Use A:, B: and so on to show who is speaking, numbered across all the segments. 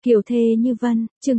A: Kiều thê như vân, chương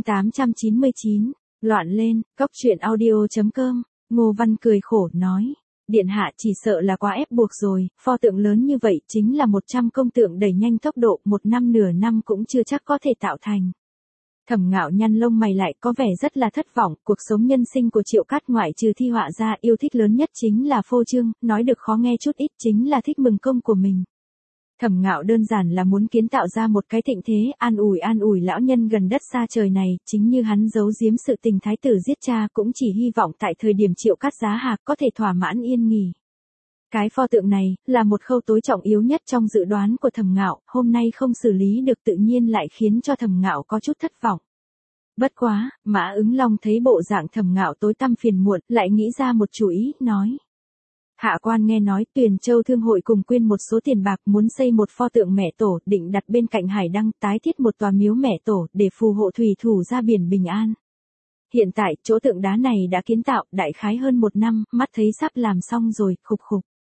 A: 899, loạn lên, cóc truyện audio.com, Ngô Văn cười khổ nói. Điện hạ chỉ sợ là quá ép buộc rồi, pho tượng lớn như vậy chính là 100 công tượng đẩy nhanh tốc độ, 1 năm nửa năm cũng chưa chắc có thể tạo thành. Thẩm Ngạo nhăn lông mày lại có vẻ rất là thất vọng, cuộc sống nhân sinh của Triệu Cát ngoại trừ thi họa ra yêu thích lớn nhất chính là phô trương, nói được khó nghe chút ít chính là thích mừng công của mình. Thẩm Ngạo đơn giản là muốn kiến tạo ra một cái thịnh thế, an ủi lão nhân gần đất xa trời này, chính như hắn giấu giếm sự tình thái tử giết cha cũng chỉ hy vọng tại thời điểm Triệu Cát giá hạc có thể thỏa mãn yên nghỉ. Cái pho tượng này, là một khâu tối trọng yếu nhất trong dự đoán của Thẩm Ngạo, hôm nay không xử lý được tự nhiên lại khiến cho Thẩm Ngạo có chút thất vọng. Bất quá, Mã Ứng Long thấy bộ dạng Thẩm Ngạo tối tăm phiền muộn, lại nghĩ ra một chủ ý, nói. Hạ quan nghe nói Tuyền Châu Thương hội cùng quyên một số tiền bạc muốn xây một pho tượng mẹ tổ, định đặt bên cạnh hải đăng, tái thiết một tòa miếu mẹ tổ, để phù hộ thủy thủ ra biển bình an. Hiện tại, chỗ tượng đá này đã kiến tạo, đại khái hơn 1 năm, mắt thấy sắp làm xong rồi, khục.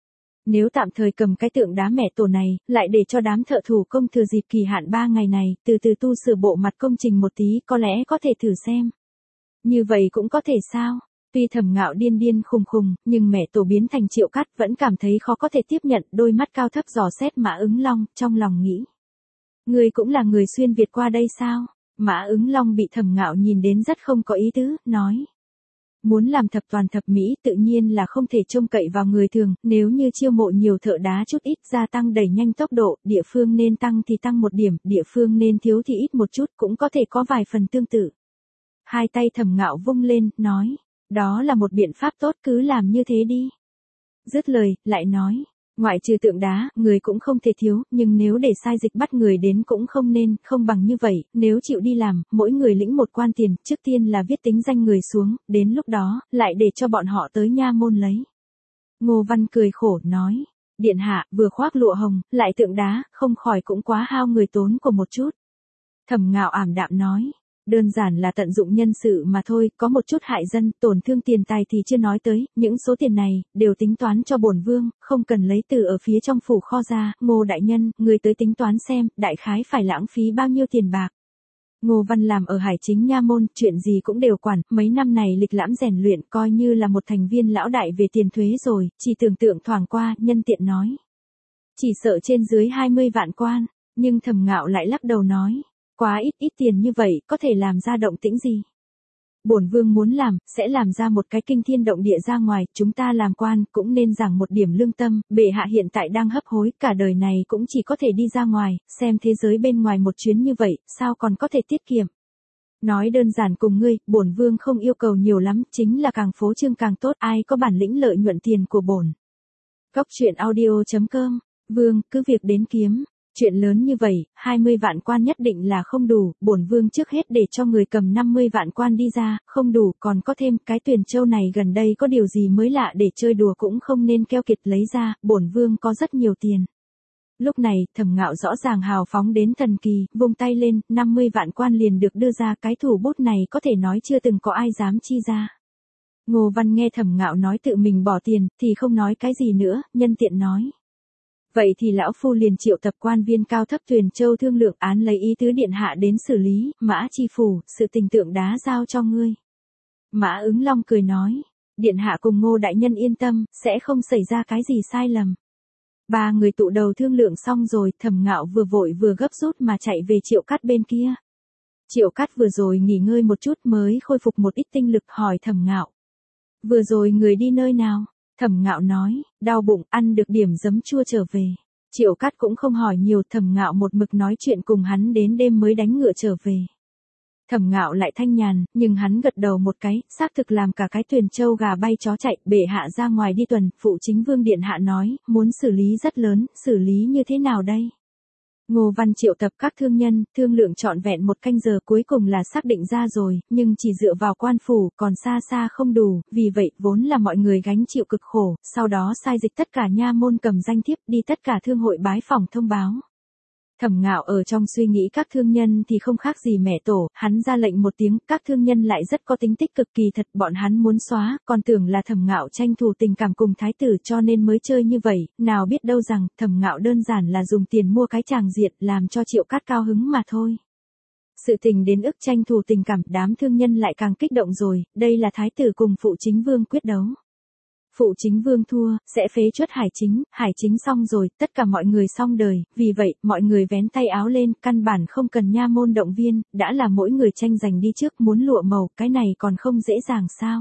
A: Nếu tạm thời cầm cái tượng đá mẹ tổ này, lại để cho đám thợ thủ công thừa dịp kỳ hạn 3 ngày này, từ từ tu sửa bộ mặt công trình một tí, có lẽ có thể thử xem. Như vậy cũng có thể sao? Tuy Thẩm Ngạo điên khùng, nhưng mẹ tổ biến thành Triệu Cát vẫn cảm thấy khó có thể tiếp nhận, đôi mắt cao thấp dò xét Mã Ứng Long, trong lòng nghĩ. Ngươi cũng là người xuyên Việt qua đây sao? Mã Ứng Long bị Thẩm Ngạo nhìn đến rất không có ý tứ, nói. Muốn làm thập toàn thập mỹ tự nhiên là không thể trông cậy vào người thường, nếu như chiêu mộ nhiều thợ đá chút ít gia tăng đẩy nhanh tốc độ, địa phương nên tăng thì tăng 1 điểm, địa phương nên thiếu thì ít một chút cũng có thể có vài phần tương tự. Hai tay Thẩm Ngạo vung lên, nói. Đó là một biện pháp tốt, cứ làm như thế đi. Dứt lời, lại nói, ngoại trừ tượng đá, người cũng không thể thiếu, nhưng nếu để sai dịch bắt người đến cũng không nên, không bằng như vậy, nếu chịu đi làm, mỗi người lĩnh 1 quan tiền, trước tiên là viết tính danh người xuống, đến lúc đó, lại để cho bọn họ tới nha môn lấy. Ngô Văn cười khổ, nói, điện hạ, vừa khoác lụa hồng, lại tượng đá, không khỏi cũng quá hao người tốn của một chút. Thẩm Ngạo ảm đạm nói. Đơn giản là tận dụng nhân sự mà thôi, có một chút hại dân, tổn thương tiền tài thì chưa nói tới, những số tiền này, đều tính toán cho bổn vương, không cần lấy từ ở phía trong phủ kho ra, Ngô đại nhân, người tới tính toán xem, đại khái phải lãng phí bao nhiêu tiền bạc. Ngô Văn làm ở Hải Chính nha môn, chuyện gì cũng đều quản, mấy năm này lịch lãm rèn luyện coi như là một thành viên lão đại về tiền thuế rồi, chỉ tưởng tượng thoảng qua, nhân tiện nói. Chỉ sợ trên dưới 20 vạn quan, nhưng Thẩm Ngạo lại lắc đầu nói. Quá ít tiền như vậy, có thể làm ra động tĩnh gì? Bổn vương muốn làm, sẽ làm ra một cái kinh thiên động địa ra ngoài, chúng ta làm quan, cũng nên giảng một điểm lương tâm, bệ hạ hiện tại đang hấp hối, cả đời này cũng chỉ có thể đi ra ngoài, xem thế giới bên ngoài một chuyến như vậy, sao còn có thể tiết kiệm? Nói đơn giản cùng ngươi, bổn vương không yêu cầu nhiều lắm, chính là càng phô trương càng tốt, ai có bản lĩnh lợi nhuận tiền của bổn. Cóc truyện audio.com, vương, cứ việc đến kiếm. Chuyện lớn như vậy, 20 vạn quan nhất định là không đủ, bổn vương trước hết để cho người cầm 50 vạn quan đi ra, không đủ, còn có thêm, cái Tuyền Châu này gần đây có điều gì mới lạ để chơi đùa cũng không nên keo kiệt lấy ra, bổn vương có rất nhiều tiền. Lúc này, Thẩm Ngạo rõ ràng hào phóng đến thần kỳ, vung tay lên, 50 vạn quan liền được đưa ra, cái thủ bút này có thể nói chưa từng có ai dám chi ra. Ngô Văn nghe Thẩm Ngạo nói tự mình bỏ tiền, thì không nói cái gì nữa, nhân tiện nói. Vậy thì lão phu liền triệu tập quan viên cao thấp Tuyền Châu thương lượng án lấy ý tứ điện hạ đến xử lý, Mã chi phủ, sự tình tượng đá giao cho ngươi. Mã Ứng Long cười nói, điện hạ cùng Ngô đại nhân yên tâm, sẽ không xảy ra cái gì sai lầm. 3 người tụ đầu thương lượng xong rồi, Thẩm Ngạo vừa vội vừa gấp rút mà chạy về Triệu Cát bên kia. Triệu Cát vừa rồi nghỉ ngơi một chút mới khôi phục một ít tinh lực, hỏi Thẩm Ngạo. Vừa rồi người đi nơi nào? Thẩm Ngạo nói, đau bụng, ăn được điểm giấm chua trở về. Triệu Cát cũng không hỏi nhiều, Thẩm Ngạo một mực nói chuyện cùng hắn đến đêm mới đánh ngựa trở về. Thẩm Ngạo lại thanh nhàn, nhưng hắn gật đầu một cái, xác thực làm cả cái Tuyền Châu gà bay chó chạy, bệ hạ ra ngoài đi tuần, phụ chính vương điện hạ nói, muốn xử lý rất lớn, xử lý như thế nào đây? Ngô Văn triệu tập các thương nhân, thương lượng trọn vẹn 1 canh giờ cuối cùng là xác định ra rồi, nhưng chỉ dựa vào quan phủ, còn xa không đủ, vì vậy vốn là mọi người gánh chịu cực khổ, sau đó sai dịch tất cả nha môn cầm danh thiếp đi tất cả thương hội bái phỏng thông báo. Thẩm Ngạo ở trong suy nghĩ các thương nhân thì không khác gì mẹ tổ, hắn ra lệnh một tiếng, các thương nhân lại rất có tính tích cực kỳ thật, bọn hắn muốn xóa, còn tưởng là Thẩm Ngạo tranh thủ tình cảm cùng thái tử cho nên mới chơi như vậy, nào biết đâu rằng, Thẩm Ngạo đơn giản là dùng tiền mua cái tràng diện, làm cho Triệu Cát cao hứng mà thôi. Sự tình đến ức tranh thủ tình cảm, đám thương nhân lại càng kích động rồi, đây là thái tử cùng phụ chính vương quyết đấu. Phụ chính vương thua, sẽ phế truất Hải Chính xong rồi, tất cả mọi người xong đời, vì vậy, mọi người vén tay áo lên, căn bản không cần nha môn động viên, đã là mỗi người tranh giành đi trước, muốn lụa màu, cái này còn không dễ dàng sao.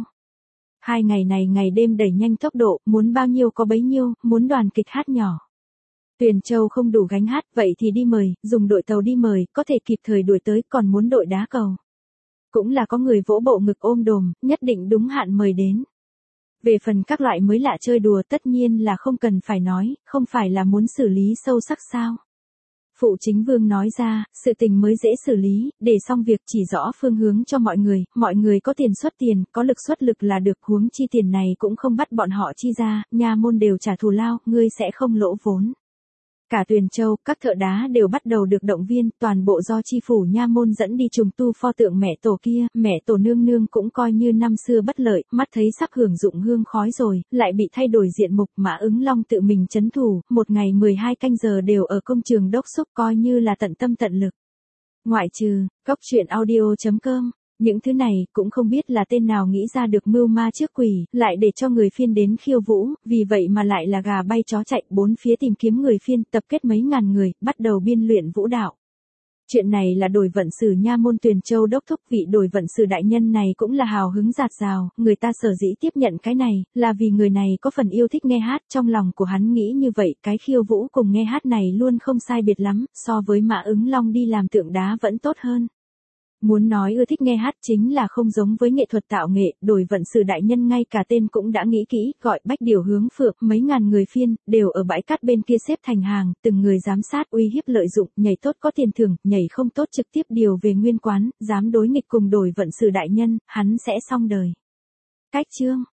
A: 2 ngày này ngày đêm đẩy nhanh tốc độ, muốn bao nhiêu có bấy nhiêu, muốn đoàn kịch hát nhỏ. Tuyền Châu không đủ gánh hát, vậy thì đi mời, dùng đội tàu đi mời, có thể kịp thời đuổi tới, còn muốn đội đá cầu. Cũng là có người vỗ bộ ngực ôm đồm, nhất định đúng hạn mời đến. Về phần các loại mới lạ chơi đùa tất nhiên là không cần phải nói, không phải là muốn xử lý sâu sắc sao. Phụ chính vương nói ra, sự tình mới dễ xử lý, để xong việc chỉ rõ phương hướng cho mọi người có tiền xuất tiền, có lực xuất lực là được, huống chi tiền này cũng không bắt bọn họ chi ra, nha môn đều trả thù lao, ngươi sẽ không lỗ vốn. Cả Tuyền Châu, các thợ đá đều bắt đầu được động viên, toàn bộ do chi phủ nha môn dẫn đi trùng tu pho tượng mẹ tổ kia, mẹ tổ nương nương cũng coi như năm xưa bất lợi, mắt thấy sắp hưởng dụng hương khói rồi, lại bị thay đổi diện mục, Mã Ứng Long tự mình trấn thủ, một ngày 12 canh giờ đều ở công trường đốc xúc, coi như là tận tâm tận lực. Ngoại trừ, coctruyện.audio.com. Những thứ này cũng không biết là tên nào nghĩ ra được mưu ma trước quỷ, lại để cho người phiên đến khiêu vũ, vì vậy mà lại là gà bay chó chạy, bốn phía tìm kiếm người phiên, tập kết mấy ngàn người, bắt đầu biên luyện vũ đạo. Chuyện này là đổi vận sử nha môn Tuyền Châu đốc thúc, vị đổi vận sử đại nhân này cũng là hào hứng dạt dào, người ta sở dĩ tiếp nhận cái này, là vì người này có phần yêu thích nghe hát, trong lòng của hắn nghĩ như vậy, cái khiêu vũ cùng nghe hát này luôn không sai biệt lắm, so với Mã Ứng Long đi làm tượng đá vẫn tốt hơn. Muốn nói ưa thích nghe hát chính là không giống với nghệ thuật tạo nghệ, đổi vận sử đại nhân ngay cả tên cũng đã nghĩ kỹ, gọi Bách Điều Hướng Phượng, mấy ngàn người phiên, đều ở bãi cát bên kia xếp thành hàng, từng người giám sát uy hiếp lợi dụng, nhảy tốt có tiền thưởng, nhảy không tốt trực tiếp điều về nguyên quán, dám đối nghịch cùng đổi vận sử đại nhân, hắn sẽ xong đời. Cách chương